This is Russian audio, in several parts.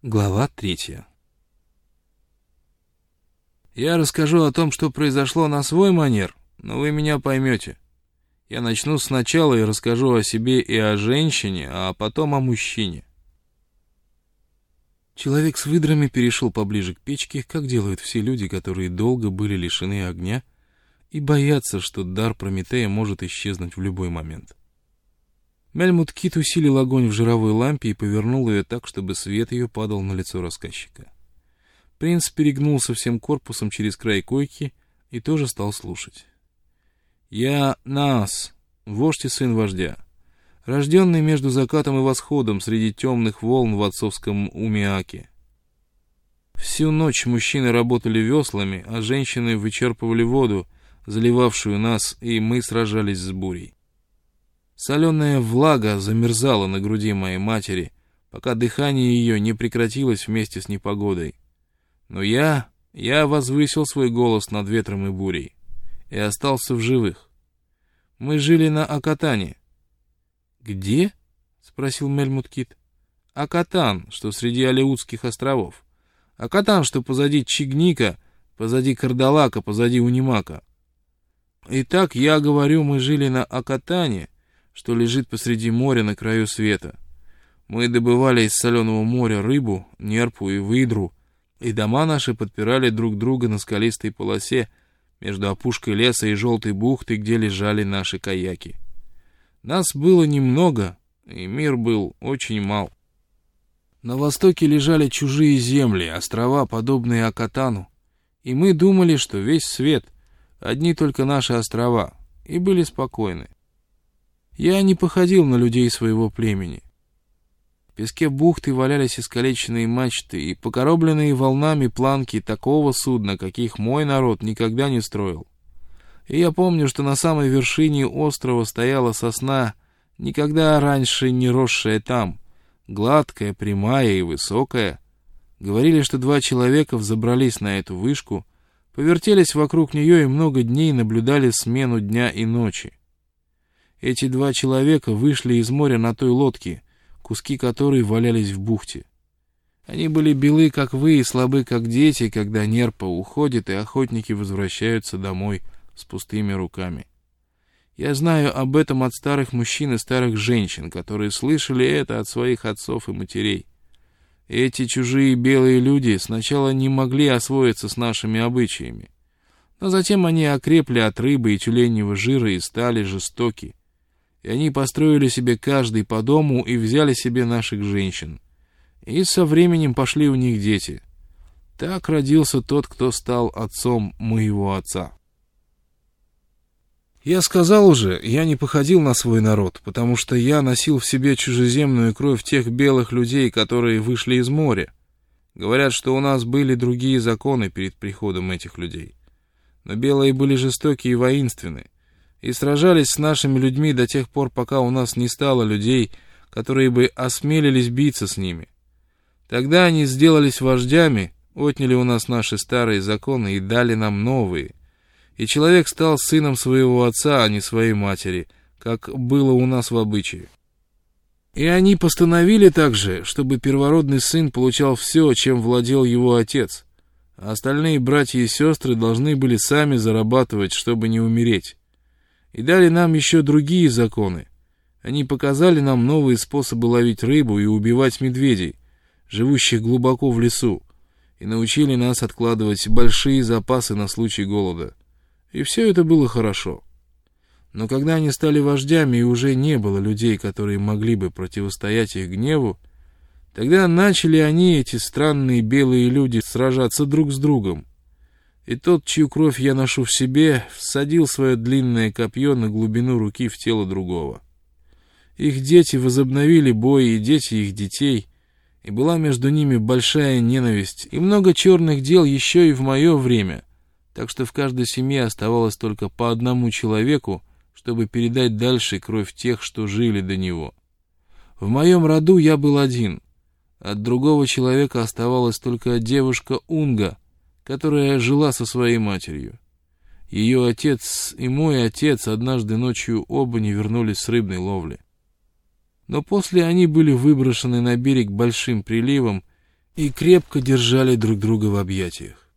Глава 3. Я расскажу о том, что произошло на свой манер, но вы меня поймете. Я начну сначала и расскажу о себе и о женщине, а потом о мужчине. Человек с выдрами перешел поближе к печке, как делают все люди, которые долго были лишены огня и боятся, что дар Прометея может исчезнуть в любой момент. Мельмут Кит усилил огонь в жировой лампе и повернул ее так, чтобы свет ее падал на лицо рассказчика. Принц перегнулся всем корпусом через край койки и тоже стал слушать. «Я Наас, вождь и сын вождя, рожденный между закатом и восходом среди темных волн в отцовском Умиаке. Всю ночь мужчины работали веслами, а женщины вычерпывали воду, заливавшую нас, и мы сражались с бурей. Соленая влага замерзала на груди моей матери, пока дыхание ее не прекратилось вместе с непогодой. Но я возвысил свой голос над ветром и бурей и остался в живых. Мы жили на Акатане». «Где?» — спросил Мельмут Кит. «Акатан, что среди Алеутских островов. Акатан, что позади Чигника, позади Кардалака, позади Унимака. Итак, я говорю, мы жили на Акатане, что лежит посреди моря на краю света. Мы добывали из соленого моря рыбу, нерпу и выдру, и дома наши подпирали друг друга на скалистой полосе между опушкой леса и желтой бухтой, где лежали наши каяки. Нас было немного, и мир был очень мал. На востоке лежали чужие земли, острова, подобные Акатану, и мы думали, что весь свет — одни только наши острова, и были спокойны. Я не походил на людей своего племени. В песке бухты валялись искалеченные мачты и покоробленные волнами планки такого судна, каких мой народ никогда не строил. И я помню, что на самой вершине острова стояла сосна, никогда раньше не росшая там, гладкая, прямая и высокая. Говорили, что 2 человека взобрались на эту вышку, повертелись вокруг нее и много дней наблюдали смену дня и ночи. Эти 2 человека вышли из моря на той лодке, куски которой валялись в бухте. Они были белы, как вы, и слабы, как дети, когда нерпа уходит, и охотники возвращаются домой с пустыми руками. Я знаю об этом от старых мужчин и старых женщин, которые слышали это от своих отцов и матерей. Эти чужие белые люди сначала не могли освоиться с нашими обычаями, но затем они окрепли от рыбы и тюленевого жира и стали жестоки. И они построили себе каждый по дому и взяли себе наших женщин. И со временем пошли у них дети. Так родился тот, кто стал отцом моего отца. Я сказал уже, я не походил на свой народ, потому что я носил в себе чужеземную кровь тех белых людей, которые вышли из моря. Говорят, что у нас были другие законы перед приходом этих людей. Но белые были жестоки и воинственны, и сражались с нашими людьми до тех пор, пока у нас не стало людей, которые бы осмелились биться с ними. Тогда они сделались вождями, отняли у нас наши старые законы и дали нам новые. И человек стал сыном своего отца, а не своей матери, как было у нас в обычае. И они постановили также, чтобы первородный сын получал все, чем владел его отец, а остальные братья и сестры должны были сами зарабатывать, чтобы не умереть. И дали нам еще другие законы. Они показали нам новые способы ловить рыбу и убивать медведей, живущих глубоко в лесу, и научили нас откладывать большие запасы на случай голода. И все это было хорошо. Но когда они стали вождями и уже не было людей, которые могли бы противостоять их гневу, тогда начали они, эти странные белые люди, сражаться друг с другом. И тот, чью кровь я ношу в себе, всадил свое длинное копье на глубину руки в тело другого. Их дети возобновили бой, и дети их детей, и была между ними большая ненависть, и много черных дел еще и в мое время, так что в каждой семье оставалось только по одному человеку, чтобы передать дальше кровь тех, что жили до него. В моем роду я был один. От другого человека оставалась только девушка Унга, которая жила со своей матерью. Ее отец и мой отец однажды ночью оба не вернулись с рыбной ловли. Но после они были выброшены на берег большим приливом, и крепко держали друг друга в объятиях.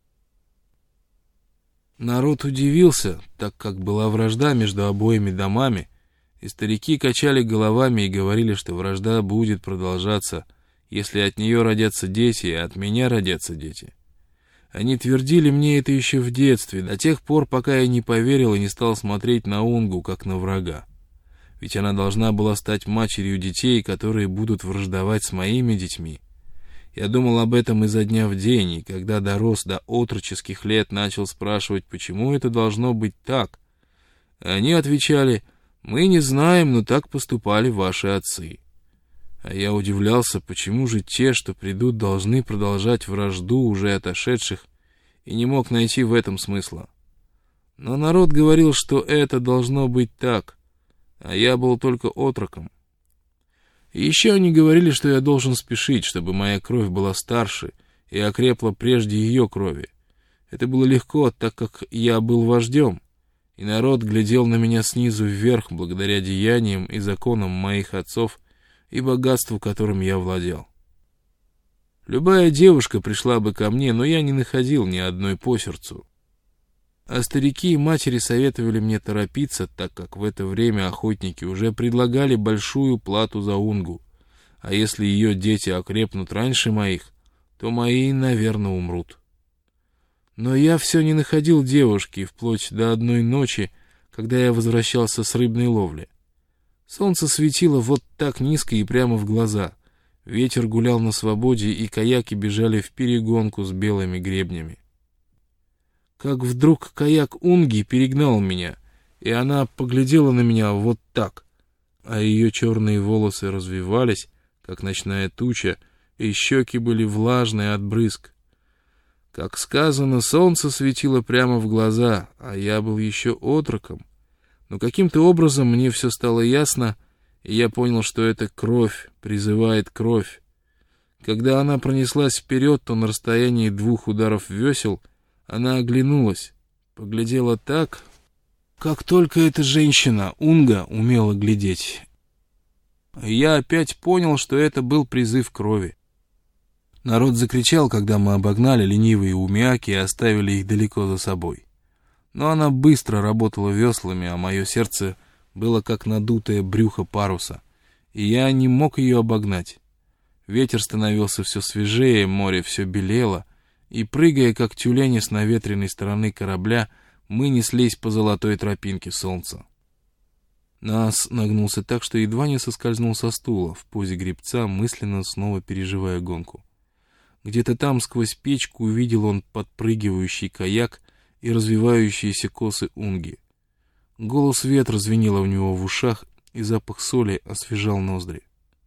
Народ удивился, так как была вражда между обоими домами, и старики качали головами и говорили, что вражда будет продолжаться, если от нее родятся дети, и от меня родятся дети. Они твердили мне это еще в детстве, до тех пор, пока я не поверил и не стал смотреть на Унгу, как на врага. Ведь она должна была стать матерью детей, которые будут враждовать с моими детьми. Я думал об этом изо дня в день, и когда дорос до отроческих лет, начал спрашивать, почему это должно быть так. Они отвечали: «Мы не знаем, но так поступали ваши отцы». А я удивлялся, почему же те, что придут, должны продолжать вражду уже отошедших, и не мог найти в этом смысла. Но народ говорил, что это должно быть так, а я был только отроком. И еще они говорили, что я должен спешить, чтобы моя кровь была старше и окрепла прежде ее крови. Это было легко, так как я был вождем, и народ глядел на меня снизу вверх благодаря деяниям и законам моих отцов и богатству, которым я владел. Любая девушка пришла бы ко мне, но я не находил ни одной по сердцу. А старики и матери советовали мне торопиться, так как в это время охотники уже предлагали большую плату за Унгу, а если ее дети окрепнут раньше моих, то мои, наверное, умрут. Но я все не находил девушки, вплоть до одной ночи, когда я возвращался с рыбной ловли. Солнце светило вот так низко и прямо в глаза. Ветер гулял на свободе, и каяки бежали вперегонку с белыми гребнями. Как вдруг каяк Унги перегнал меня, и она поглядела на меня вот так, а ее черные волосы развивались, как ночная туча, и щеки были влажные от брызг. Как сказано, солнце светило прямо в глаза, а я был еще отроком. Но каким-то образом мне все стало ясно, и я понял, что это кровь призывает кровь. Когда она пронеслась вперед, то на расстоянии 2 ударов весел она оглянулась, поглядела так, как только эта женщина, Унга, умела глядеть. Я опять понял, что это был призыв крови. Народ закричал, когда мы обогнали ленивые умяки и оставили их далеко за собой. Но она быстро работала веслами, а мое сердце было как надутое брюхо паруса, и я не мог ее обогнать. Ветер становился все свежее, море все белело, и, прыгая как тюлени с наветренной стороны корабля, мы неслись по золотой тропинке солнца. Нас нагнулся так, что едва не соскользнул со стула, в позе гребца, мысленно снова переживая гонку. Где-то там сквозь печку увидел он подпрыгивающий каяк и развивающиеся косы Унги. Голос ветра звенел у него в ушах, и запах соли освежал ноздри.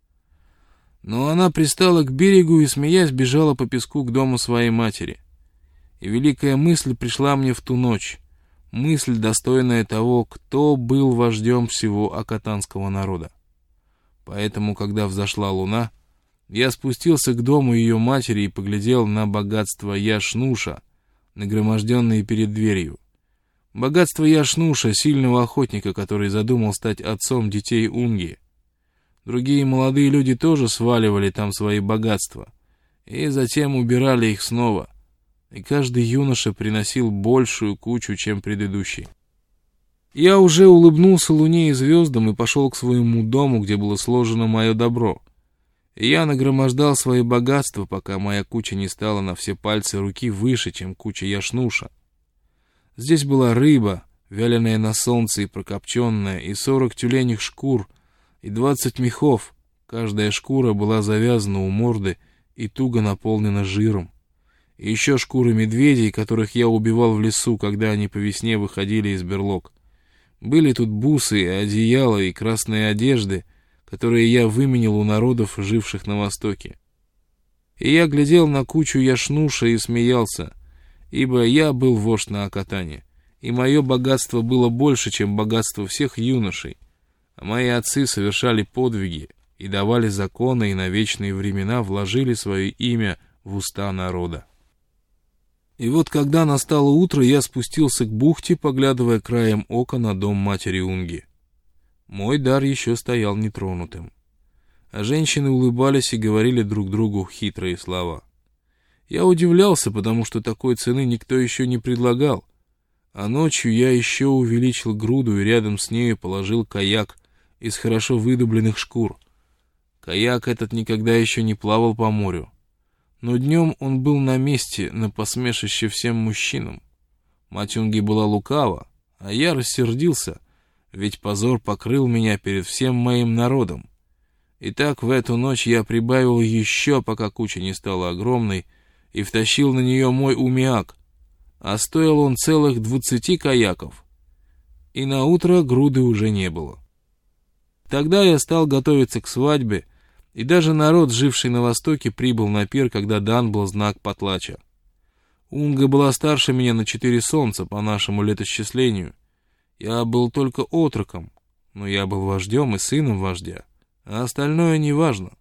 Но она пристала к берегу и, смеясь, бежала по песку к дому своей матери. И великая мысль пришла мне в ту ночь, мысль, достойная того, кто был вождем всего акатанского народа. Поэтому, когда взошла луна, я спустился к дому ее матери и поглядел на богатство Яшнуша, нагроможденные перед дверью. Богатство Яшнуша, сильного охотника, который задумал стать отцом детей Унги. Другие молодые люди тоже сваливали там свои богатства, и затем убирали их снова, и каждый юноша приносил большую кучу, чем предыдущий. Я уже улыбнулся луне и звездам и пошел к своему дому, где было сложено мое добро. И я нагромождал свои богатства, пока моя куча не стала на все пальцы руки выше, чем куча Яшнуша. Здесь была рыба, вяленая на солнце и прокопченная, и 40 тюленях шкур, и 20 мехов. Каждая шкура была завязана у морды и туго наполнена жиром. И еще шкуры медведей, которых я убивал в лесу, когда они по весне выходили из берлог. Были тут бусы, одеяла и красные одежды, которые я выменил у народов, живших на Востоке. И я глядел на кучу Яшнуша и смеялся, ибо я был вождь на Акатане, и мое богатство было больше, чем богатство всех юношей, а мои отцы совершали подвиги и давали законы, и на вечные времена вложили свое имя в уста народа. И вот когда настало утро, я спустился к бухте, поглядывая краем ока на дом матери Унги. Мой дар еще стоял нетронутым. А женщины улыбались и говорили друг другу хитрые слова. Я удивлялся, потому что такой цены никто еще не предлагал. А ночью я еще увеличил груду и рядом с нею положил каяк из хорошо выдубленных шкур. Каяк этот никогда еще не плавал по морю. Но днем он был на месте, на посмешище всем мужчинам. Мать Унги была лукава, а я рассердился, ведь позор покрыл меня перед всем моим народом. Итак, в эту ночь я прибавил еще, пока куча не стала огромной, и втащил на нее мой умиак, а стоил он целых 20 каяков. И на утро груды уже не было. Тогда я стал готовиться к свадьбе, и даже народ, живший на востоке, прибыл на пир, когда дан был знак потлача. Унга была старше меня на 4 солнца по нашему летосчислению. Я был только отроком, но я был вождем и сыном вождя, а остальное не важно.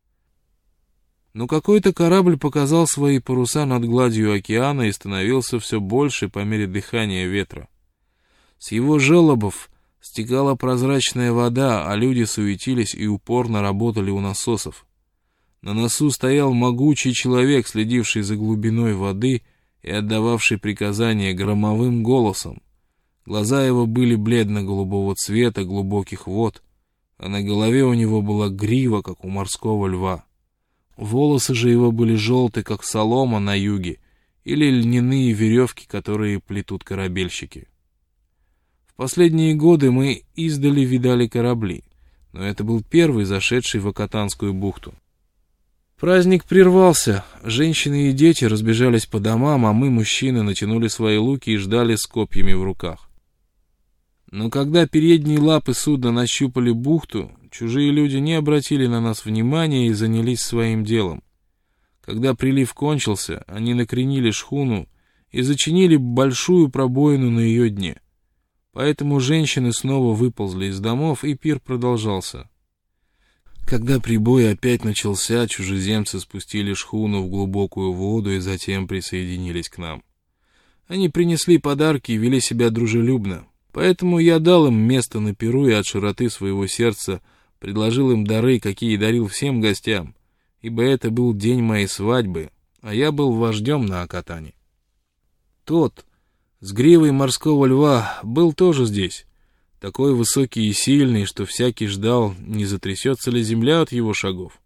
Но какой-то корабль показал свои паруса над гладью океана и становился все больше по мере дыхания ветра. С его желобов стекала прозрачная вода, а люди суетились и упорно работали у насосов. На носу стоял могучий человек, следивший за глубиной воды и отдававший приказания громовым голосом. Глаза его были бледно-голубого цвета глубоких вод, а на голове у него была грива, как у морского льва. Волосы же его были желты, как солома на юге, или льняные веревки, которые плетут корабельщики. В последние годы мы издали видали корабли, но это был первый, зашедший в Окатанскую бухту. Праздник прервался, женщины и дети разбежались по домам, а мы, мужчины, натянули свои луки и ждали с копьями в руках. Но когда передние лапы судна нащупали бухту, чужие люди не обратили на нас внимания и занялись своим делом. Когда прилив кончился, они накренили шхуну и зачинили большую пробоину на ее дне. Поэтому женщины снова выползли из домов, и пир продолжался. Когда прибой опять начался, чужеземцы спустили шхуну в глубокую воду и затем присоединились к нам. Они принесли подарки и вели себя дружелюбно. Поэтому я дал им место на пиру и от широты своего сердца предложил им дары, какие дарил всем гостям, ибо это был день моей свадьбы, а я был вождем на Окатане. Тот, с гривой морского льва, был тоже здесь, такой высокий и сильный, что всякий ждал, не затрясется ли земля от его шагов.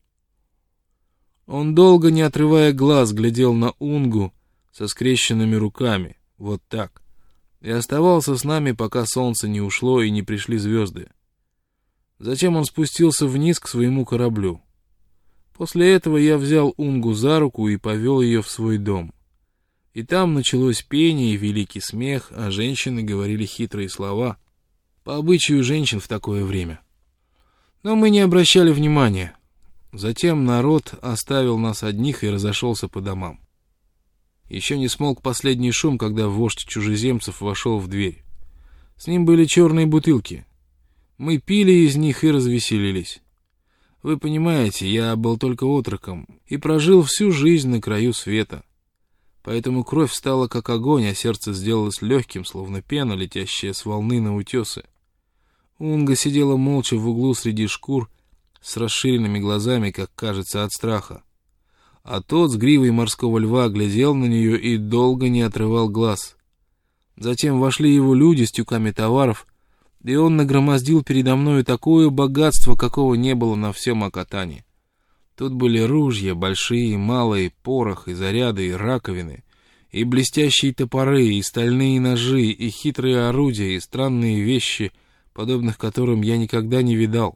Он, долго не отрывая глаз, глядел на Унгу со скрещенными руками, вот так, и оставался с нами, пока солнце не ушло и не пришли звезды. Затем он спустился вниз к своему кораблю. После этого я взял Унгу за руку и повел ее в свой дом. И там началось пение и великий смех, а женщины говорили хитрые слова, по обычаю женщин в такое время. Но мы не обращали внимания. Затем народ оставил нас одних и разошелся по домам. Еще не смолк последний шум, когда вождь чужеземцев вошел в дверь. С ним были черные бутылки. Мы пили из них и развеселились. Вы понимаете, я был только отроком и прожил всю жизнь на краю света. Поэтому кровь стала как огонь, а сердце сделалось легким, словно пена, летящая с волны на утесы. Унга сидела молча в углу среди шкур, с расширенными глазами, как кажется, от страха. А тот с гривой морского льва глядел на нее и долго не отрывал глаз. Затем вошли его люди с тюками товаров, и он нагромоздил передо мною такое богатство, какого не было на всем Окатане. Тут были ружья, большие, малые, порох и заряды, и раковины, и блестящие топоры, и стальные ножи, и хитрые орудия, и странные вещи, подобных которым я никогда не видал.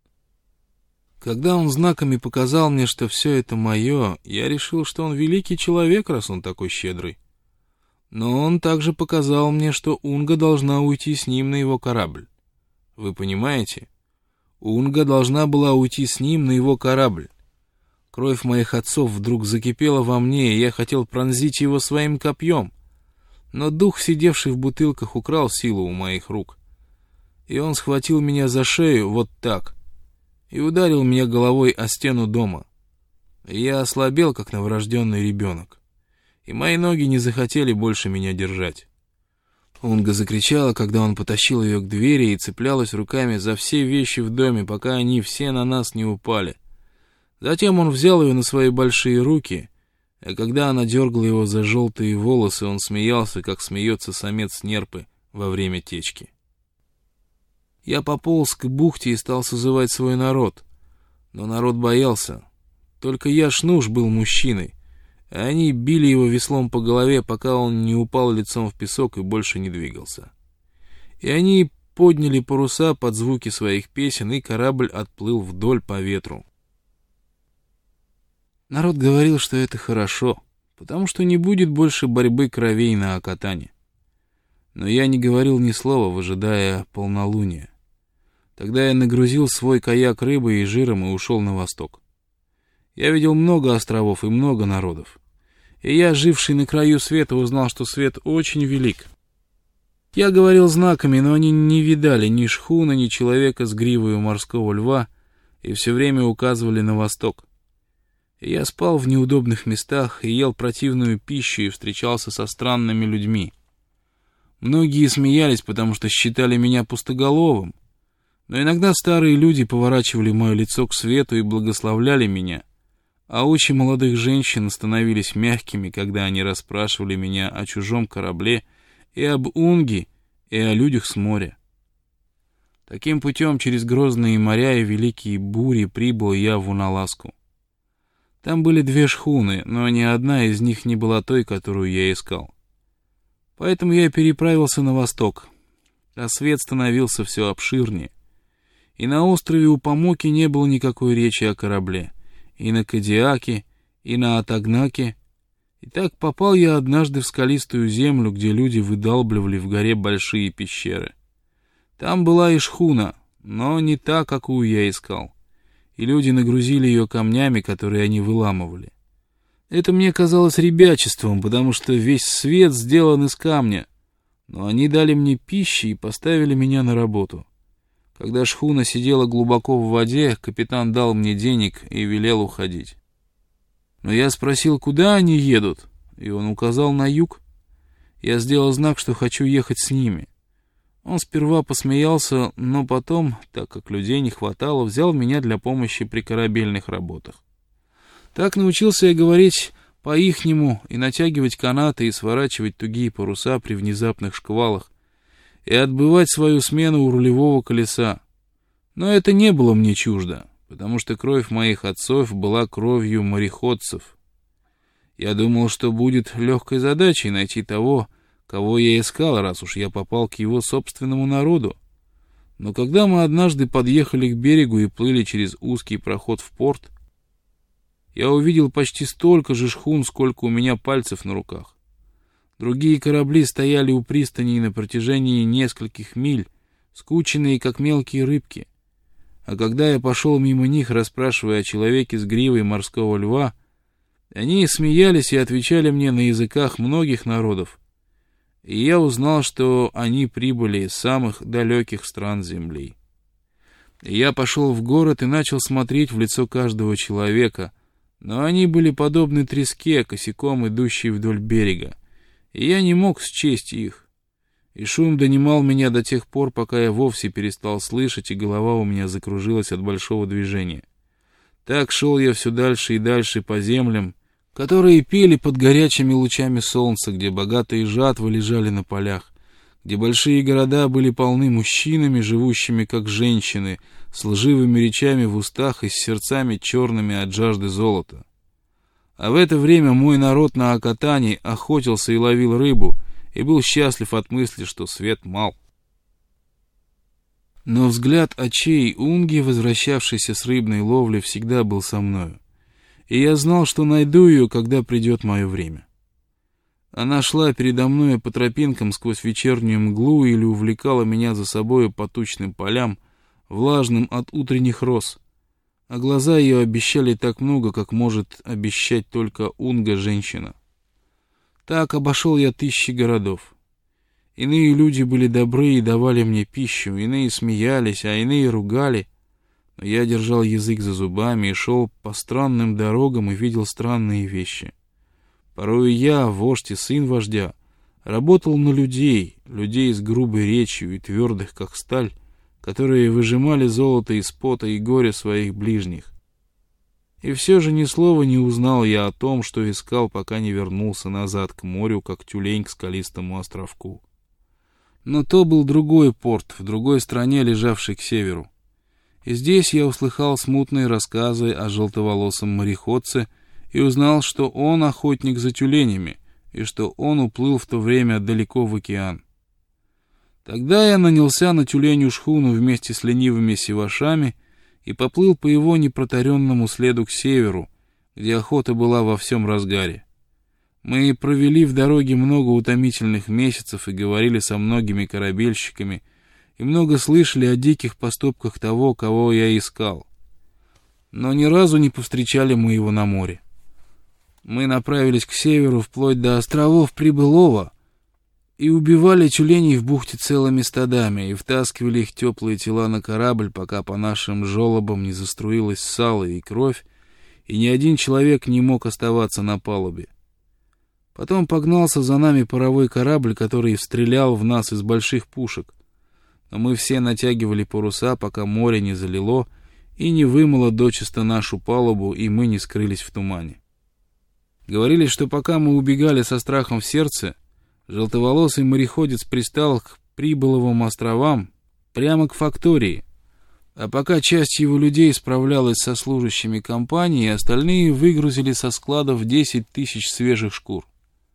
Когда он знаками показал мне, что все это мое, я решил, что он великий человек, раз он такой щедрый. Но он также показал мне, что Унга должна уйти с ним на его корабль. Вы понимаете? Унга должна была уйти с ним на его корабль. Кровь моих отцов вдруг закипела во мне, и я хотел пронзить его своим копьем. Но дух, сидевший в бутылках, украл силу у моих рук. И он схватил меня за шею вот так и ударил меня головой о стену дома. И я ослабел, как новорожденный ребенок, и мои ноги не захотели больше меня держать. Унга закричала, когда он потащил ее к двери, и цеплялась руками за все вещи в доме, пока они все на нас не упали. Затем он взял ее на свои большие руки, А когда она дергала его за желтые волосы, он смеялся, как смеется самец нерпы во время течки. Я пополз к бухте и стал созывать свой народ. Но народ боялся. Только я, Шнуш, был мужчиной. А они били его веслом по голове, пока он не упал лицом в песок и больше не двигался. И они подняли паруса под звуки своих песен, и корабль отплыл вдоль по ветру. Народ говорил, что это хорошо, потому что не будет больше борьбы кровей на Акатане. Но я не говорил ни слова, выжидая полнолуния. Тогда я нагрузил свой каяк рыбой и жиром и ушел на восток. Я видел много островов и много народов. И я, живший на краю света, узнал, что свет очень велик. Я говорил знаками, но они не видали ни шхуна, ни человека с гривою морского льва, и все время указывали на восток. И я спал в неудобных местах, и ел противную пищу, и встречался со странными людьми. Многие смеялись, потому что считали меня пустоголовым, но иногда старые люди поворачивали мое лицо к свету и благословляли меня, а очи молодых женщин становились мягкими, когда они расспрашивали меня о чужом корабле и об Унге, и о людях с моря. Таким путем через грозные моря и великие бури прибыл я в Уналаску. Там были 2 шхуны, но ни одна из них не была той, которую я искал. Поэтому я переправился на восток, а свет становился все обширнее. И на острове у Памоки не было никакой речи о корабле, и на Кадиаке, и на Атагнаке. И так попал я однажды в скалистую землю, где люди выдалбливали в горе большие пещеры. Там была и шхуна, но не та, какую я искал. И люди нагрузили ее камнями, которые они выламывали. Это мне казалось ребячеством, потому что весь свет сделан из камня. Но они дали мне пищи и поставили меня на работу. Когда шхуна сидела глубоко в воде, капитан дал мне денег и велел уходить. Но я спросил, куда они едут, и он указал на юг. Я сделал знак, что хочу ехать с ними. Он сперва посмеялся, но потом, так как людей не хватало, взял меня для помощи при корабельных работах. Так научился я говорить по-ихнему и натягивать канаты и сворачивать тугие паруса при внезапных шквалах, и отбывать свою смену у рулевого колеса. Но это не было мне чуждо, потому что кровь моих отцов была кровью мореходцев. Я думал, что будет легкой задачей найти того, кого я искал, раз уж я попал к его собственному народу. Но когда мы однажды подъехали к берегу и плыли через узкий проход в порт, я увидел почти столько же шхун, сколько у меня пальцев на руках. Другие корабли стояли у пристаней на протяжении нескольких миль, скученные, как мелкие рыбки. А когда я пошел мимо них, расспрашивая о человеке с гривой морского льва, они смеялись и отвечали мне на языках многих народов. И я узнал, что они прибыли из самых далеких стран земли. И я пошел в город и начал смотреть в лицо каждого человека, но они были подобны треске, косяком, идущей вдоль берега. И я не мог счесть их. И шум донимал меня до тех пор, пока я вовсе перестал слышать, и голова у меня закружилась от большого движения. Так шел я все дальше и дальше по землям, которые пели под горячими лучами солнца, где богатые жатвы лежали на полях, где большие города были полны мужчинами, живущими как женщины, с лживыми речами в устах и с сердцами черными от жажды золота. А в это время мой народ на Акатане охотился и ловил рыбу, и был счастлив от мысли, что свет мал. Но взгляд очей Унги, возвращавшейся с рыбной ловли, всегда был со мною, и я знал, что найду ее, когда придет мое время. Она шла передо мною по тропинкам сквозь вечернюю мглу или увлекала меня за собою по тучным полям, влажным от утренних роз, а глаза ее обещали так много, как может обещать только Унга-женщина. Так обошел я 1000 городов. Иные люди были добры и давали мне пищу, иные смеялись, а иные ругали. Но я держал язык за зубами и шел по странным дорогам и видел странные вещи. Порой я, вождь и сын вождя, работал на людей с грубой речью и твердых, как сталь, которые выжимали золото из пота и горя своих ближних. И все же ни слова не узнал я о том, что искал, пока не вернулся назад к морю, как тюлень к скалистому островку. Но то был другой порт, в другой стране, лежавший к северу. И здесь я услыхал смутные рассказы о желтоволосом мореходце и узнал, что он охотник за тюленями, и что он уплыл в то время далеко в океан. Тогда я нанялся на тюленью шхуну вместе с ленивыми севашами и поплыл по его непротаренному следу к северу, где охота была во всем разгаре. Мы провели в дороге много утомительных месяцев и говорили со многими корабельщиками, и много слышали о диких поступках того, кого я искал. Но ни разу не повстречали мы его на море. Мы направились к северу вплоть до островов Прибылова и убивали тюленей в бухте целыми стадами и втаскивали их теплые тела на корабль, пока по нашим жолобам не заструилось сало и кровь, и ни один человек не мог оставаться на палубе. Потом погнался за нами паровой корабль, который стрелял в нас из больших пушек. Но мы все натягивали паруса, пока море не залило и не вымыло дочисто нашу палубу, и мы не скрылись в тумане. Говорили, что пока мы убегали со страхом в сердце, желтоволосый мореходец пристал к Прибыловым островам, прямо к фактории, а пока часть его людей справлялась со служащими компании, остальные выгрузили со складов 10 тысяч свежих шкур.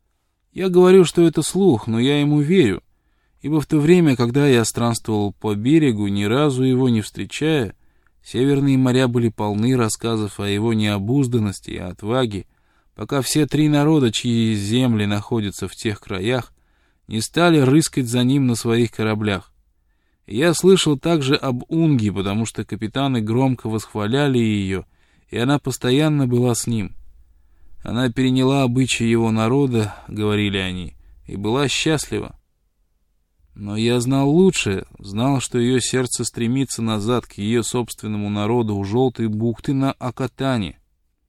Я говорю, что это слух, но я ему верю, ибо в то время, когда я странствовал по берегу, ни разу его не встречая, северные моря были полны рассказов о его необузданности и отваге, пока все три народа, чьи земли находятся в тех краях, не стали рыскать за ним на своих кораблях. И я слышал также об Унге, потому что капитаны громко восхваляли ее, и она постоянно была с ним. Она переняла обычаи его народа, говорили они, и была счастлива. Но я знал лучше, знал, что ее сердце стремится назад к ее собственному народу у Желтой бухты на Акатане.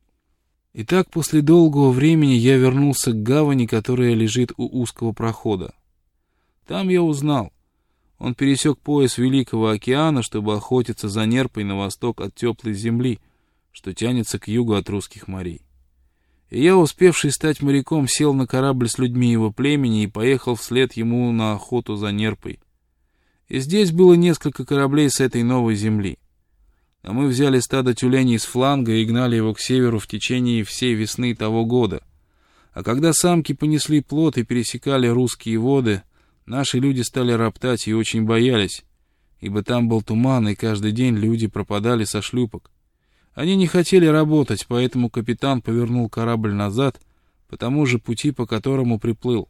И так после долгого времени я вернулся к гавани, которая лежит у узкого прохода. Там я узнал. Он пересек пояс Великого океана, чтобы охотиться за нерпой на восток от теплой земли, что тянется к югу от русских морей. И я, успевший стать моряком, сел на корабль с людьми его племени и поехал вслед ему на охоту за нерпой. И здесь было несколько кораблей с этой новой земли. А мы взяли стадо тюленей с фланга и гнали его к северу в течение всей весны того года. А когда самки понесли плод и пересекали русские воды, наши люди стали роптать и очень боялись, ибо там был туман, и каждый день люди пропадали со шлюпок. Они не хотели работать, поэтому капитан повернул корабль назад по тому же пути, по которому приплыл.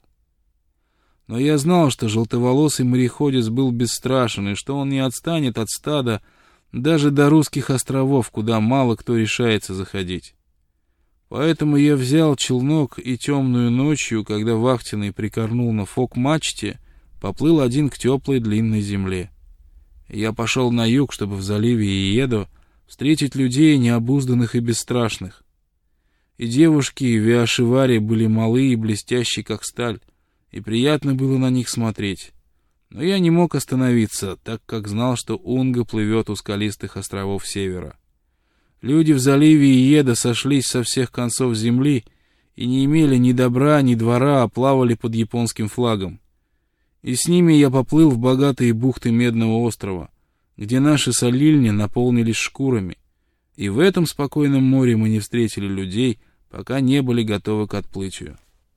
Но я знал, что желтоволосый мореходец был бесстрашен, и что он не отстанет от стада даже до русских островов, куда мало кто решается заходить. Поэтому я взял челнок и темную ночью, когда вахтенный прикорнул на фок-мачте, поплыл один к теплой длинной земле. Я пошел на юг, чтобы в заливе Иедо встретить людей необузданных и бесстрашных. И девушки в Виашиваре были малы и блестящие, как сталь, и приятно было на них смотреть. Но я не мог остановиться, так как знал, что Унга плывет у скалистых островов севера. Люди в заливе Иеда сошлись со всех концов земли и не имели ни добра, ни двора, а плавали под японским флагом. И с ними я поплыл в богатые бухты Медного острова, где наши солильни наполнились шкурами, и в этом спокойном море мы не встретили людей, пока не были готовы к отплытию.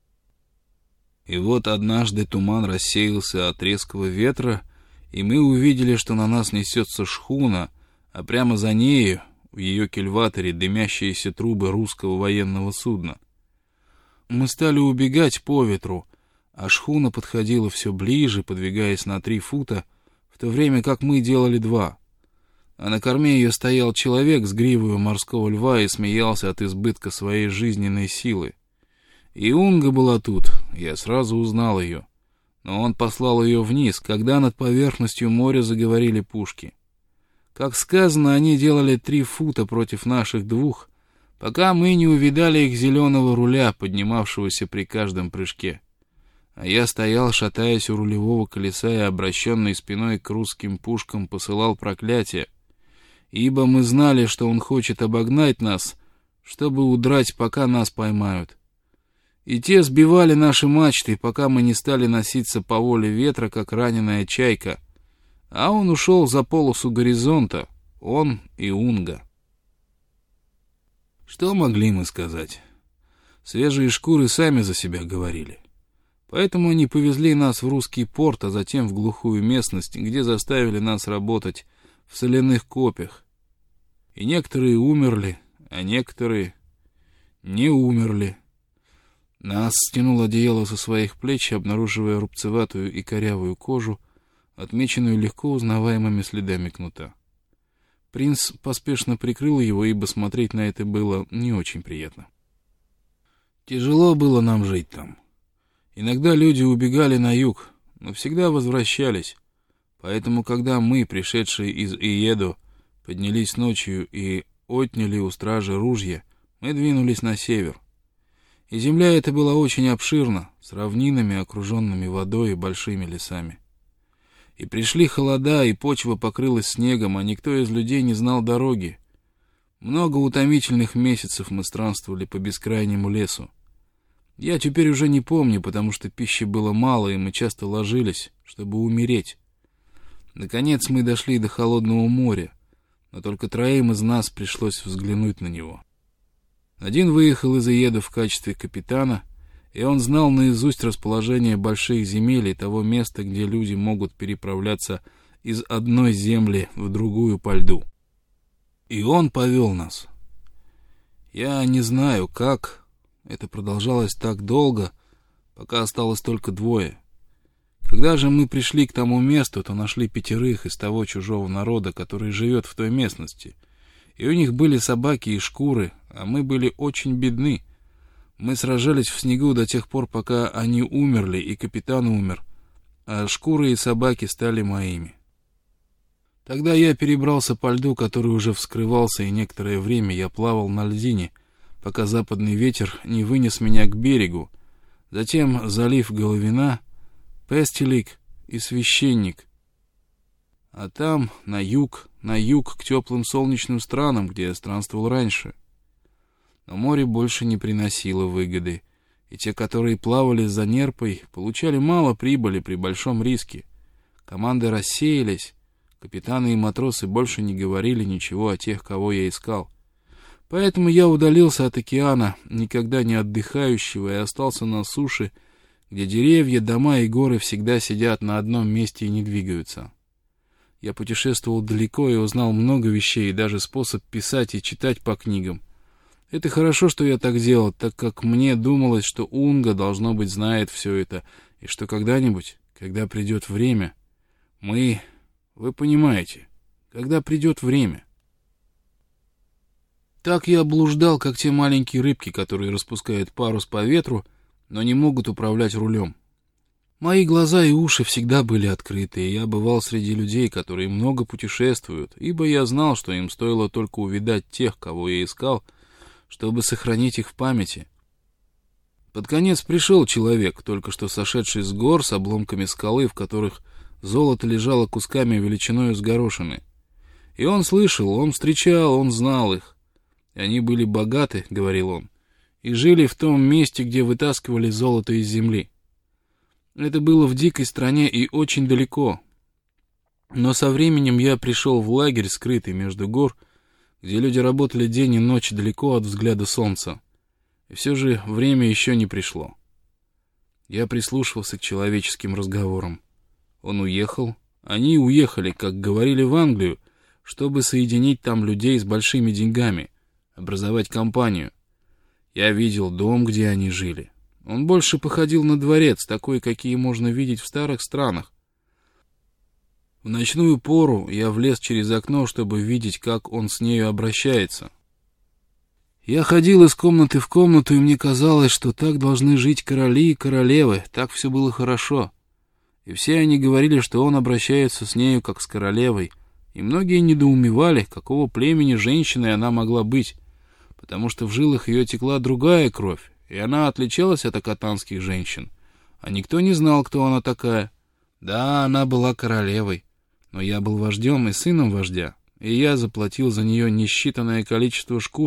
И вот однажды туман рассеялся от резкого ветра, и мы увидели, что на нас несется шхуна, а прямо за нею, в ее кильваторе, дымящиеся трубы русского военного судна. Мы стали убегать по ветру, а шхуна подходила все ближе, подвигаясь на 3 фута, в то время как мы делали 2. А на корме ее стоял человек с гривою морского льва и смеялся от избытка своей жизненной силы. И Унга была тут, я сразу узнал ее. Но он послал ее вниз, когда над поверхностью моря заговорили пушки. Как сказано, они делали 3 фута против наших 2, пока мы не увидали их зеленого руля, поднимавшегося при каждом прыжке. А я стоял, шатаясь у рулевого колеса, и обращенной спиной к русским пушкам посылал проклятие, ибо мы знали, что он хочет обогнать нас, чтобы удрать, пока нас поймают. И те сбивали наши мачты, пока мы не стали носиться по воле ветра, как раненая чайка. А он ушел за полосу горизонта, он и Унга. Что могли мы сказать? Свежие шкуры сами за себя говорили. Поэтому они повезли нас в русский порт, а затем в глухую местность, где заставили нас работать в соляных копьях. И некоторые умерли, а некоторые не умерли. Нас стянуло одеяло со своих плеч, обнаруживая рубцеватую и корявую кожу, отмеченную легко узнаваемыми следами кнута. Принц поспешно прикрыл его, ибо смотреть на это было не очень приятно. Тяжело было нам жить там. Иногда люди убегали на юг, но всегда возвращались. Поэтому, когда мы, пришедшие из Иедо, поднялись ночью и отняли у стражи ружья, мы двинулись на север. И земля эта была очень обширна, с равнинами, окруженными водой и большими лесами. И пришли холода, и почва покрылась снегом, а никто из людей не знал дороги. Много утомительных месяцев мы странствовали по бескрайнему лесу. Я теперь уже не помню, потому что пищи было мало, и мы часто ложились, чтобы умереть. Наконец мы дошли до холодного моря, но только троим из нас пришлось взглянуть на него. Один выехал из Иеда в качестве капитана, и он знал наизусть расположение больших земель и того места, где люди могут переправляться из одной земли в другую по льду. И он повел нас. Я не знаю, как это продолжалось так долго, пока осталось только двое. Когда же мы пришли к тому месту, то нашли 5 из того чужого народа, который живет в той местности. И у них были собаки и шкуры, а мы были очень бедны. Мы сражались в снегу до тех пор, пока они умерли, и капитан умер, а шкуры и собаки стали моими. Тогда я перебрался по льду, который уже вскрывался, и некоторое время я плавал на льдине, пока западный ветер не вынес меня к берегу. Затем залив Головина, Пестелик и Священник. А там на юг к теплым солнечным странам, где я странствовал раньше. Но море больше не приносило выгоды, и те, которые плавали за нерпой, получали мало прибыли при большом риске. Команды рассеялись, капитаны и матросы больше не говорили ничего о тех, кого я искал. Поэтому я удалился от океана, никогда не отдыхающего, и остался на суше, где деревья, дома и горы всегда сидят на одном месте и не двигаются. Я путешествовал далеко и узнал много вещей, и даже способ писать и читать по книгам. Это хорошо, что я так делал, так как мне думалось, что Унга, должно быть, знает все это, и что когда-нибудь, когда придет время, вы понимаете, когда придет время. Так я блуждал, как те маленькие рыбки, которые распускают парус по ветру, но не могут управлять рулем. Мои глаза и уши всегда были открыты, и я бывал среди людей, которые много путешествуют, ибо я знал, что им стоило только увидать тех, кого я искал, чтобы сохранить их в памяти. Под конец пришел человек, только что сошедший с гор с обломками скалы, в которых золото лежало кусками величиною с горошины. И он слышал, он встречал, он знал их. И они были богаты, — говорил он, — и жили в том месте, где вытаскивали золото из земли. Это было в дикой стране и очень далеко. Но со временем я пришел в лагерь, скрытый между гор, где люди работали день и ночь далеко от взгляда солнца. И все же время еще не пришло. Я прислушивался к человеческим разговорам. Он уехал, они уехали, как говорили, в Англию, чтобы соединить там людей с большими деньгами, образовать компанию. Я видел дом, где они жили. Он больше походил на дворец, такой, какие можно видеть в старых странах. В ночную пору я влез через окно, чтобы видеть, как он с нею обращается. Я ходил из комнаты в комнату, и мне казалось, что так должны жить короли и королевы, так все было хорошо. И все они говорили, что он обращается с нею, как с королевой, и многие недоумевали, какого племени женщиной она могла быть, потому что в жилах ее текла другая кровь, и она отличалась от акатанских женщин, а никто не знал, кто она такая. Да, она была королевой, но я был вождем и сыном вождя, и я заплатил за нее несчитанное количество шкур,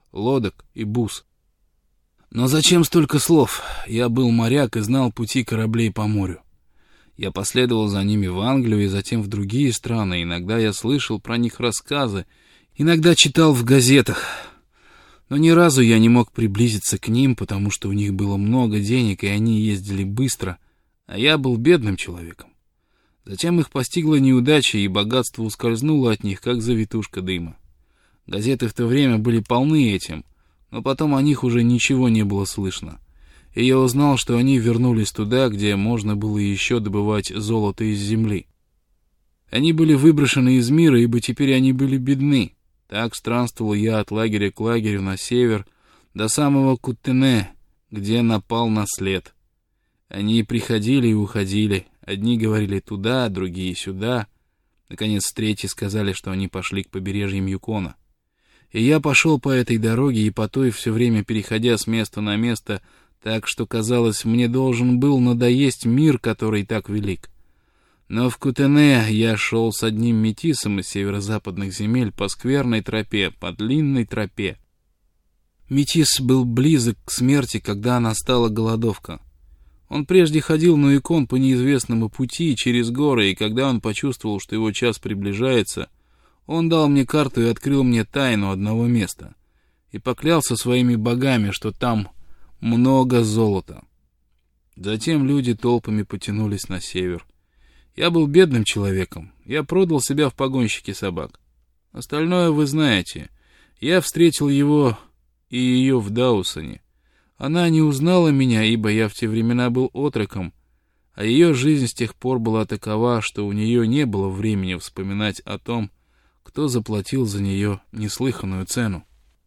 лодок и бус. Но зачем столько слов? Я был моряк и знал пути кораблей по морю. Я последовал за ними в Англию и затем в другие страны. Иногда я слышал про них рассказы, иногда читал в газетах. Но ни разу я не мог приблизиться к ним, потому что у них было много денег, и они ездили быстро, а я был бедным человеком. Затем их постигла неудача, и богатство ускользнуло от них, как завитушка дыма. Газеты в то время были полны этим, но потом о них уже ничего не было слышно. И я узнал, что они вернулись туда, где можно было еще добывать золото из земли. Они были выброшены из мира, ибо теперь они были бедны. Так странствовал я от лагеря к лагерю на север, до самого Кутене, где напал на след. Они приходили и уходили. Одни говорили туда, другие сюда. Наконец, третьи сказали, что они пошли к побережьям Юкона. И я пошел по этой дороге и по той, все время переходя с места на место, так что, казалось, мне должен был надоесть мир, который так велик. Но в Кутене я шел с одним метисом из северо-западных земель по скверной тропе, по длинной тропе. Метис был близок к смерти, когда настала голодовка. Он прежде ходил на Юкон по неизвестному пути через горы, и когда он почувствовал, что его час приближается, он дал мне карту и открыл мне тайну одного места, и поклялся своими богами, что там много золота. Затем люди толпами потянулись на север. Я был бедным человеком, я продал себя в погонщике собак. Остальное вы знаете. Я встретил его и ее в Даусоне. Она не узнала меня, ибо я в те времена был отроком, а ее жизнь с тех пор была такова, что у нее не было времени вспоминать о том, кто заплатил за нее неслыханную цену.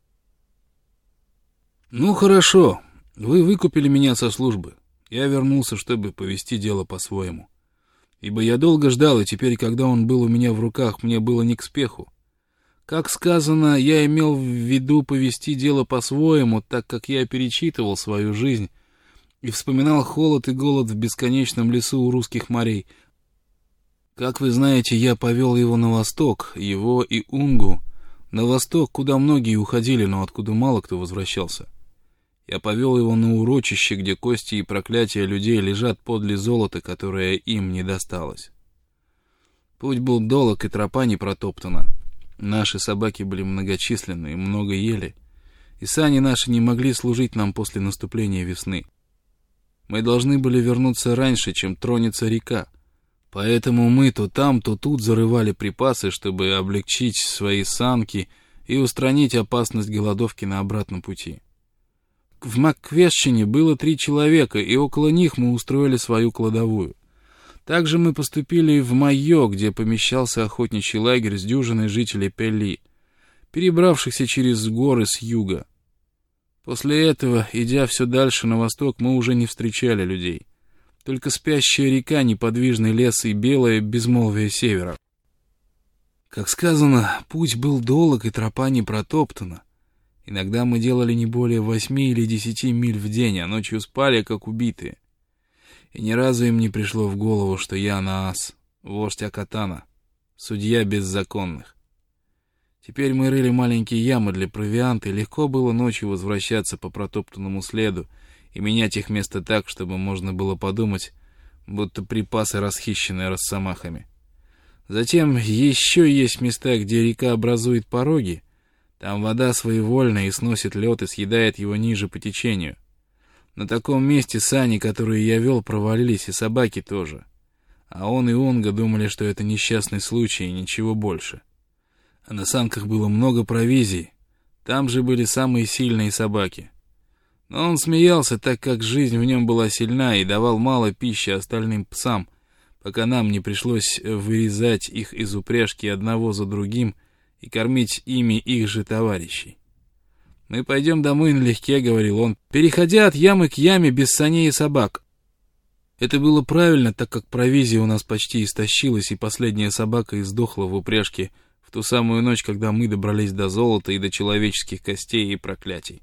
Ну хорошо, вы выкупили меня со службы. Я вернулся, чтобы повести дело по-своему. Ибо я долго ждал, и теперь, когда он был у меня в руках, мне было не к спеху. Как сказано, я имел в виду повести дело по-своему, так как я перечитывал свою жизнь и вспоминал холод и голод в бесконечном лесу у русских морей. Как вы знаете, я повел его на восток, его и Унгу, на восток, куда многие уходили, но откуда мало кто возвращался. Я повел его на урочище, где кости и проклятия людей лежат подле золота, которое им не досталось. Путь был долг, и тропа не протоптана. Наши собаки были многочисленны и много ели, и сани наши не могли служить нам после наступления весны. Мы должны были вернуться раньше, чем тронется река, поэтому мы то там, то тут зарывали припасы, чтобы облегчить свои санки и устранить опасность голодовки на обратном пути. В Макквещине было 3 человека, и около них мы устроили свою кладовую. Также мы поступили и в Майо, где помещался охотничий лагерь с дюжиной жителей Пелли, перебравшихся через горы с юга. После этого, идя все дальше на восток, мы уже не встречали людей. Только спящая река, неподвижный лес и белое безмолвие севера. Как сказано, путь был долг, и тропа не протоптана. Иногда мы делали не более 8 или 10 миль в день, а ночью спали, как убитые. И ни разу им не пришло в голову, что я Наас, вождь Акатана, судья беззаконных. Теперь мы рыли маленькие ямы для провианта, и легко было ночью возвращаться по протоптанному следу и менять их место так, чтобы можно было подумать, будто припасы расхищены росомахами. Затем еще есть места, где река образует пороги. Там вода своевольная и сносит лед и съедает его ниже по течению. На таком месте сани, которые я вел, провалились, и собаки тоже. А он и Унга думали, что это несчастный случай и ничего больше. А на санках было много провизии. Там же были самые сильные собаки. Но он смеялся, так как жизнь в нем была сильна, и давал мало пищи остальным псам, пока нам не пришлось вырезать их из упряжки одного за другим и кормить ими их же товарищей. «Мы пойдем домой налегке», — говорил он, переходя от ямы к яме без саней и собак. Это было правильно, так как провизия у нас почти истощилась, и последняя собака издохла в упряжке в ту самую ночь, когда мы добрались до золота и до человеческих костей и проклятий.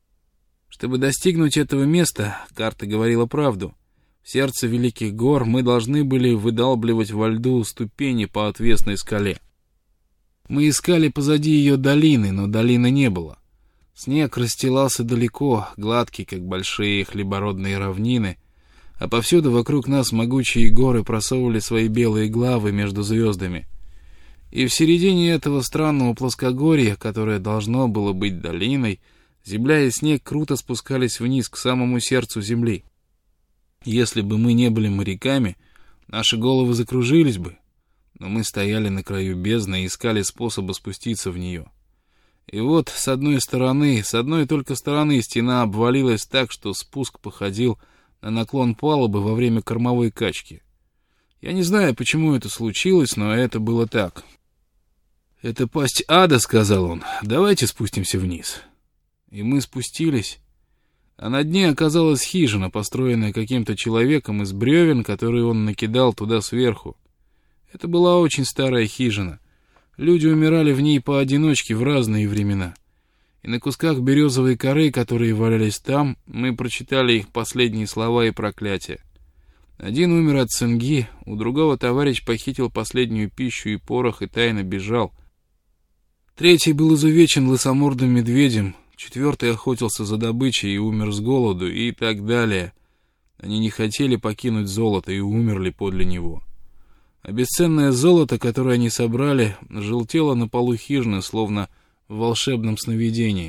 Чтобы достигнуть этого места, карта говорила правду. В сердце великих гор мы должны были выдалбливать во льду ступени по отвесной скале. Мы искали позади ее долины, но долины не было. Снег расстилался далеко, гладкий, как большие хлебородные равнины, а повсюду вокруг нас могучие горы просовывали свои белые главы между звездами. И в середине этого странного плоскогорья, которое должно было быть долиной, земля и снег круто спускались вниз к самому сердцу земли. Если бы мы не были моряками, наши головы закружились бы, но мы стояли на краю бездны и искали способа спуститься в нее. И вот с одной только стороны стена обвалилась так, что спуск походил на наклон палубы во время кормовой качки. Я не знаю, почему это случилось, но это было так. «Это пасть ада», — сказал он, — «давайте спустимся вниз». И мы спустились, а на дне оказалась хижина, построенная каким-то человеком из бревен, которые он накидал туда сверху. Это была очень старая хижина. Люди умирали в ней поодиночке в разные времена. И на кусках березовой коры, которые валялись там, мы прочитали их последние слова и проклятия. Один умер от цинги, у другого товарищ похитил последнюю пищу и порох и тайно бежал. Третий был изувечен лысомордым медведем, четвертый охотился за добычей и умер с голоду, и так далее. Они не хотели покинуть золото и умерли подле него. А бесценное золото, которое они собрали, желтело на полу хижины, словно в волшебном сновидении.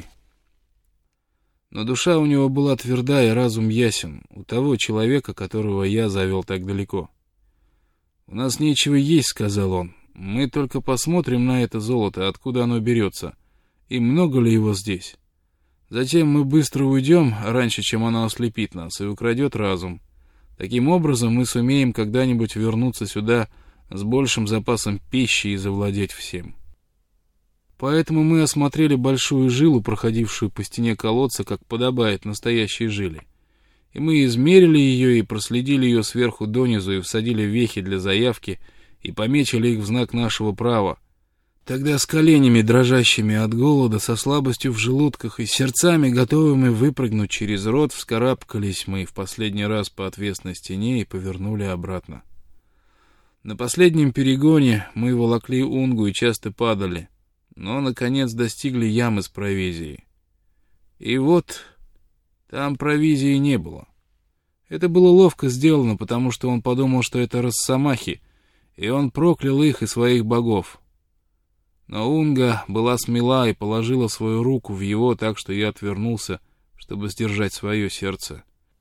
Но душа у него была тверда и разум ясен, у того человека, которого я завел так далеко. «У нас нечего есть», — сказал он. «Мы только посмотрим на это золото, откуда оно берется, и много ли его здесь. Затем мы быстро уйдем, раньше, чем оно ослепит нас, и украдет разум. Таким образом мы сумеем когда-нибудь вернуться сюда с большим запасом пищи и завладеть всем». Поэтому мы осмотрели большую жилу, проходившую по стене колодца, как подобает настоящей жиле. И мы измерили ее и проследили ее сверху донизу, и всадили вехи для заявки, и помечили их в знак нашего права. Тогда с коленями, дрожащими от голода, со слабостью в желудках и сердцами, готовыми выпрыгнуть через рот, вскарабкались мы в последний раз по отвесной стене и повернули обратно. На последнем перегоне мы волокли Унгу и часто падали, но, наконец, достигли ямы с провизией. И вот там провизии не было. Это было ловко сделано, потому что он подумал, что это росомахи, и он проклял их и своих богов. Но Унга была смела и положила свою руку в его так, что я отвернулся, чтобы сдержать свое сердце.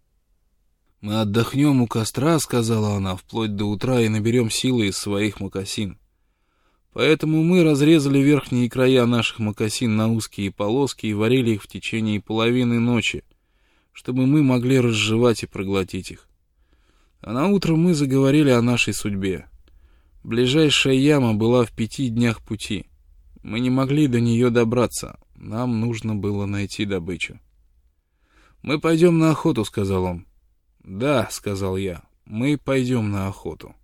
«Мы отдохнем у костра», — сказала она, — «вплоть до утра и наберем силы из своих мокасин». Поэтому мы разрезали верхние края наших мокасин на узкие полоски и варили их в течение половины ночи, чтобы мы могли разжевать и проглотить их. А наутро мы заговорили о нашей судьбе. Ближайшая яма была в 5 днях пути. Мы не могли до нее добраться. Нам нужно было найти добычу. «Мы пойдем на охоту», — сказал он. «Да», — сказал я, — «мы пойдем на охоту».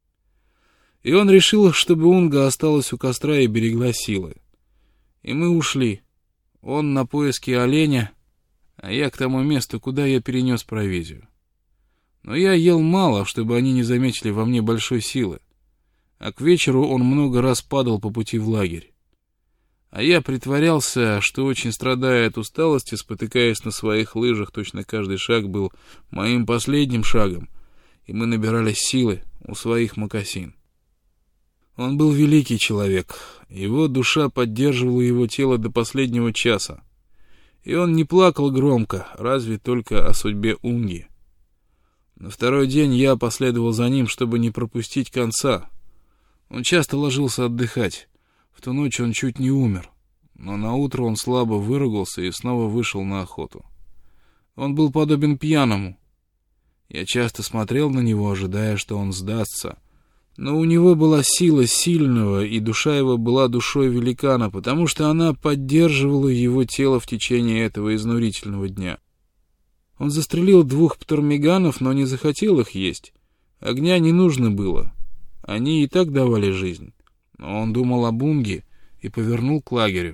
И он решил, чтобы Унга осталась у костра и берегла силы. И мы ушли. Он на поиски оленя, а я к тому месту, куда я перенес провизию. Но я ел мало, чтобы они не заметили во мне большой силы. А к вечеру он много раз падал по пути в лагерь. А я притворялся, что очень страдаю от усталости, спотыкаясь на своих лыжах, точно каждый шаг был моим последним шагом, и мы набирали силы у своих мокасин. Он был великий человек, его душа поддерживала его тело до последнего часа, и он не плакал громко, разве только о судьбе Унги. На второй день я последовал за ним, чтобы не пропустить конца. Он часто ложился отдыхать, в ту ночь он чуть не умер, но наутро он слабо выругался и снова вышел на охоту. Он был подобен пьяному. Я часто смотрел на него, ожидая, что он сдастся. Но у него была сила сильного, и душа его была душой великана, потому что она поддерживала его тело в течение этого изнурительного дня. Он застрелил 2 птурмиганов, но не захотел их есть. Огня не нужно было. Они и так давали жизнь. Но он думал об Унге и повернул к лагерю.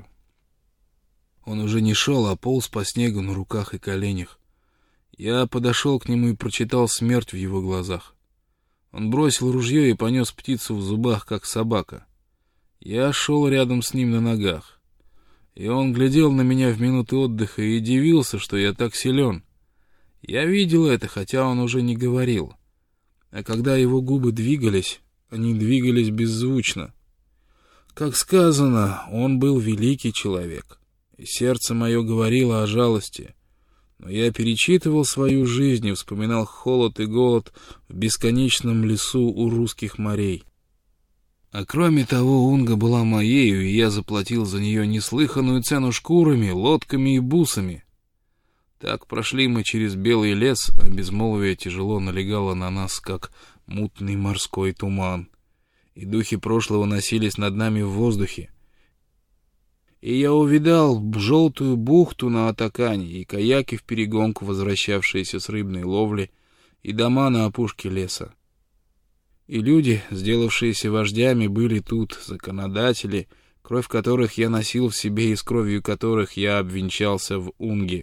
Он уже не шел, а полз по снегу на руках и коленях. Я подошел к нему и прочитал смерть в его глазах. Он бросил ружье и понес птицу в зубах, как собака. Я шел рядом с ним на ногах. И он глядел на меня в минуты отдыха и дивился, что я так силен. Я видел это, хотя он уже не говорил. А когда его губы двигались, они двигались беззвучно. Как сказано, он был великий человек, и сердце мое говорило о жалости. Но я перечитывал свою жизнь и вспоминал холод и голод в бесконечном лесу у русских морей. А кроме того, Унга была моею, и я заплатил за нее неслыханную цену шкурами, лодками и бусами. Так прошли мы через белый лес, а безмолвие тяжело налегало на нас, как мутный морской туман, и духи прошлого носились над нами в воздухе. И я увидал желтую бухту на Атакане, и каяки вперегонку, возвращавшиеся с рыбной ловли, и дома на опушке леса. И люди, сделавшиеся вождями, были тут, законодатели, кровь которых я носил в себе и с кровью которых я обвенчался в Унге.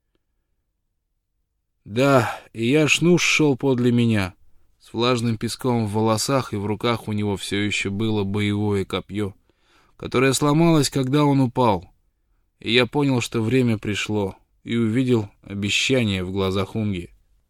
Да, и Яшнуш шел подле меня, с влажным песком в волосах, и в руках у него все еще было боевое копье, которое сломалось, когда он упал. И я понял, что время пришло, и увидел обещание в глазах Унги.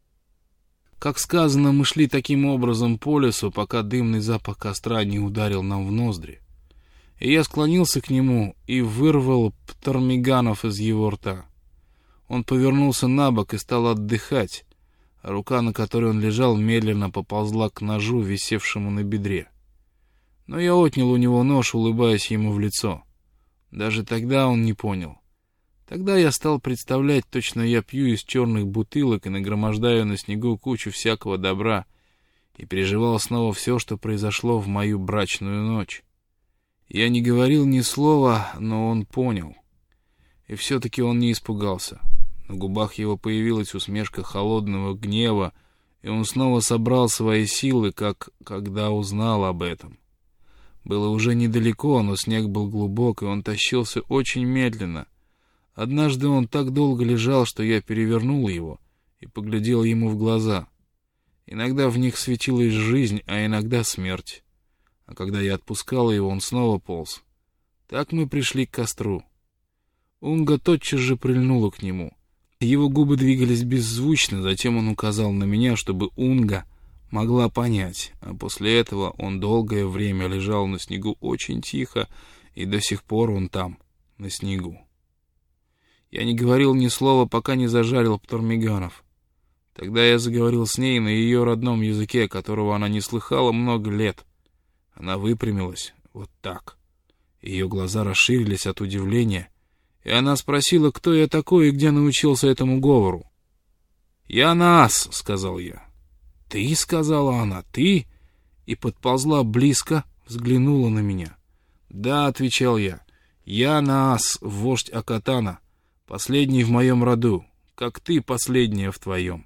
Как сказано, мы шли таким образом по лесу, пока дымный запах костра не ударил нам в ноздри. И я склонился к нему и вырвал птермиганов из его рта. Он повернулся на бок и стал отдыхать, а рука, на которой он лежал, медленно поползла к ножу, висевшему на бедре. Но я отнял у него нож, улыбаясь ему в лицо. Даже тогда он не понял. Тогда я стал представлять, точно я пью из черных бутылок и нагромождаю на снегу кучу всякого добра, и переживал снова все, что произошло в мою брачную ночь. Я не говорил ни слова, но он понял. И все-таки он не испугался. На губах его появилась усмешка холодного гнева, и он снова собрал свои силы, как когда узнал об этом. Было уже недалеко, но снег был глубок, и он тащился очень медленно. Однажды он так долго лежал, что я перевернул его и поглядел ему в глаза. Иногда в них светилась жизнь, а иногда смерть. А когда я отпускал его, он снова полз. Так мы пришли к костру. Унга тотчас же прильнула к нему. Его губы двигались беззвучно, затем он указал на меня, чтобы Унга могла понять, а после этого он долгое время лежал на снегу очень тихо, и до сих пор он там, на снегу. Я не говорил ни слова, пока не зажарил птермиганов. Тогда я заговорил с ней на ее родном языке, которого она не слыхала много лет. Она выпрямилась вот так. Ее глаза расширились от удивления, и она спросила, кто я такой и где научился этому говору. «Я Наас», — сказал я. «Ты?» — сказала она. «Ты?» И подползла близко, взглянула на меня. «Да», — отвечал я. «Я Наас, вождь Акатана, последний в моем роду, как ты последняя в твоем».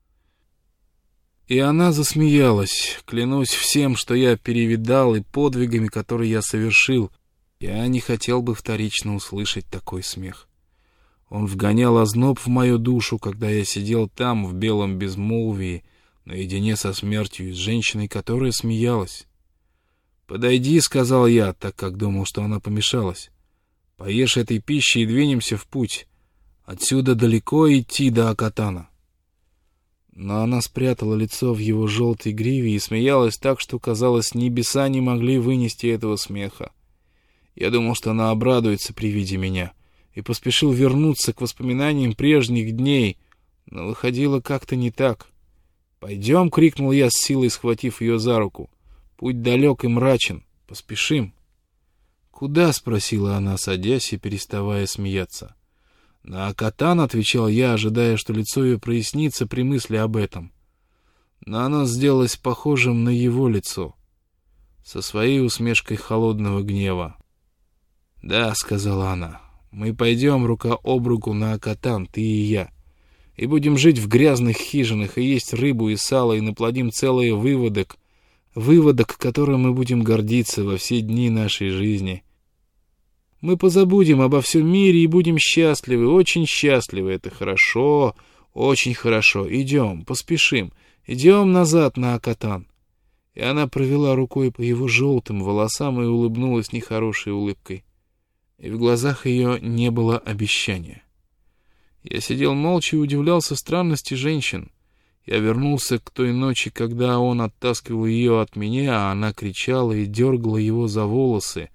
И она засмеялась. Клянусь всем, что я перевидал, и подвигами, которые я совершил. Я не хотел бы вторично услышать такой смех. Он вгонял озноб в мою душу, когда я сидел там, в белом безмолвии, наедине со смертью и с женщиной, которая смеялась. «Подойди», — сказал я, так как думал, что она помешалась. «Поешь этой пищи и двинемся в путь. Отсюда далеко идти до Акатана». Но она спрятала лицо в его желтой гриве и смеялась так, что, казалось, небеса не могли вынести этого смеха. Я думал, что она обрадуется при виде меня, и поспешил вернуться к воспоминаниям прежних дней, но выходило как-то не так. «Пойдем!» — крикнул я, с силой схватив ее за руку. «Путь далек и мрачен. Поспешим!» «Куда?» — спросила она, садясь и переставая смеяться. «На Акатан», — отвечал я, ожидая, что лицо ее прояснится при мысли об этом. Но оно сделалось похожим на его лицо, со своей усмешкой холодного гнева. «Да», — сказала она, — «мы пойдем рука об руку на Акатан, ты и я, и будем жить в грязных хижинах, и есть рыбу и сало, и наплодим целый выводок, которым мы будем гордиться во все дни нашей жизни. Мы позабудем обо всем мире и будем счастливы, очень счастливы. Это хорошо, очень хорошо. Идем, поспешим, идем назад на Акатан». И она провела рукой по его желтым волосам и улыбнулась нехорошей улыбкой. и в глазах ее не было обещания. Я сидел молча и удивлялся странности женщин. Я вернулся к той ночи, когда он оттаскивал ее от меня, а она кричала и дергала его за волосы,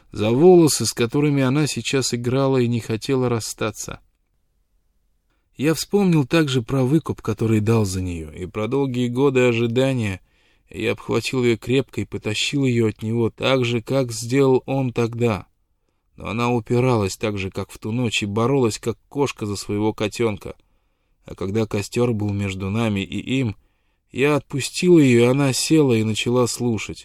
с которыми она сейчас играла и не хотела расстаться. Я вспомнил также про выкуп, который дал за нее, и про долгие годы ожидания. Я обхватил ее крепко и потащил ее от него так же, как сделал он тогда. Но она упиралась так же, как в ту ночь, и боролась, как кошка за своего котенка. А когда костер был между нами и им, я отпустил ее, и она села и начала слушать.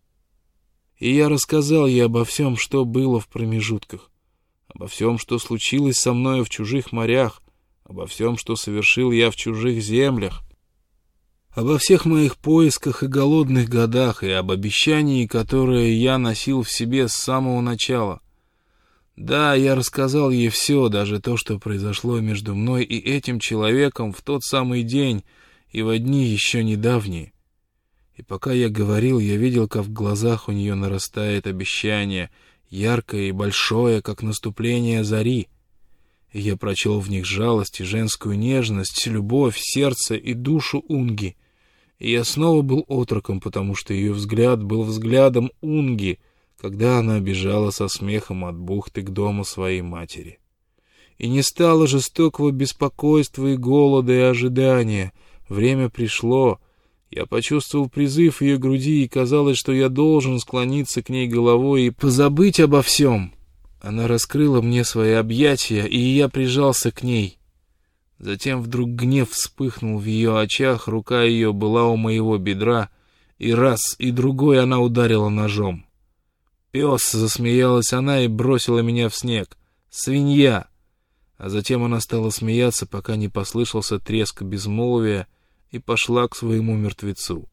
И я рассказал ей обо всем, что было в промежутках, обо всем, что случилось со мною в чужих морях, обо всем, что совершил я в чужих землях, обо всех моих поисках и голодных годах, и об обещании, которое я носил в себе с самого начала. Да, я рассказал ей все, даже то, что произошло между мной и этим человеком в тот самый день и в дни еще недавние. И пока я говорил, я видел, как в глазах у нее нарастает обещание, яркое и большое, как наступление зари. И я прочел в них жалость и женскую нежность, любовь, сердце и душу Унги. И я снова был отроком, потому что ее взгляд был взглядом Унги, когда она бежала со смехом от бухты к дому своей матери. И не стало жестокого беспокойства и голода и ожидания. Время пришло. Я почувствовал призыв ее груди, и казалось, что я должен склониться к ней головой и позабыть обо всем. Она раскрыла мне свои объятия, и я прижался к ней. Затем вдруг гнев вспыхнул в ее очах, рука ее была у моего бедра, и раз, и другой она ударила ножом. «Пес!» — засмеялась она и бросила меня в снег. «Свинья!» А затем она стала смеяться, пока не послышался треск безмолвия, и пошла к своему мертвецу.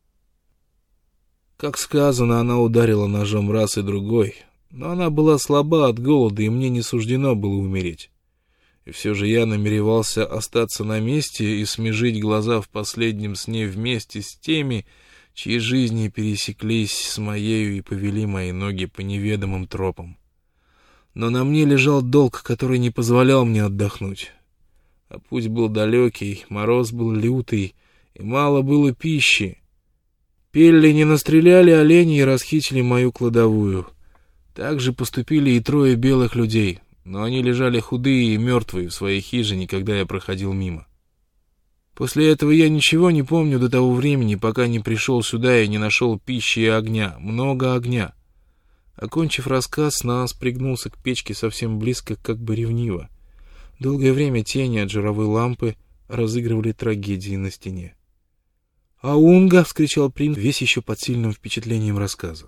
Как сказано, она ударила ножом раз и другой, но она была слаба от голода, и мне не суждено было умереть. И все же я намеревался остаться на месте и смежить глаза в последнем сне вместе с теми, чьи жизни пересеклись с моею и повели мои ноги по неведомым тропам. Но на мне лежал долг, который не позволял мне отдохнуть. А путь был далекий, мороз был лютый, и мало было пищи. Пелли не настреляли оленей и расхитили мою кладовую. Так же поступили и 3 белых людей, но они лежали худые и мертвые в своей хижине, когда я проходил мимо. После этого я ничего не помню до того времени, пока не пришел сюда и не нашел пищи и огня, много огня. Окончив рассказ, Наас пригнулся к печке совсем близко, как бы ревниво. Долгое время тени от жировой лампы разыгрывали трагедии на стене. «А Унга!» — вскричал принц, весь еще под сильным впечатлением рассказа.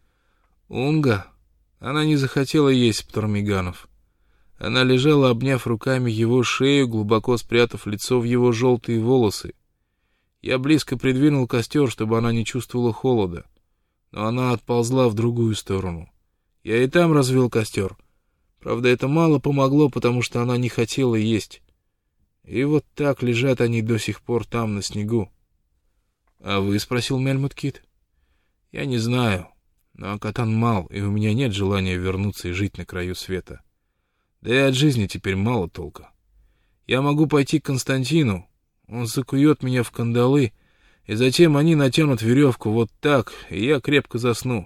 «Унга! Она не захотела есть Птормиганов. Она лежала, обняв руками его шею, глубоко спрятав лицо в его желтые волосы. Я близко придвинул костер, чтобы она не чувствовала холода, но она отползла в другую сторону. Я и там развел костер. Правда, это мало помогло, потому что она не хотела есть. И вот так лежат они до сих пор там, на снегу». «А вы?» — спросил Мельмут Кит. «Я не знаю, но Катан мал, и у меня нет желания вернуться и жить на краю света. Да и от жизни теперь мало толка. Я могу пойти к Константину, он закует меня в кандалы, и затем они натянут веревку вот так, и я крепко засну.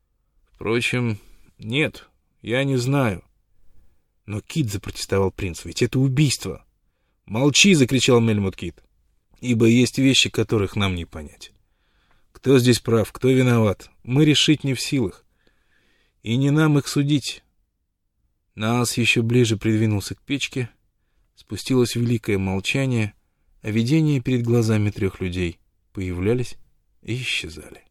Впрочем, нет, я не знаю». «Но, Кит», — запротестовал принц, — «ведь это убийство». «Молчи!» — закричал Мельмут Кит. «Ибо есть вещи, которых нам не понять. Кто здесь прав, кто виноват, мы решить не в силах. И не нам их судить». Наас еще ближе придвинулся к печке, спустилось великое молчание, а видения перед глазами 3 людей появлялись и исчезали.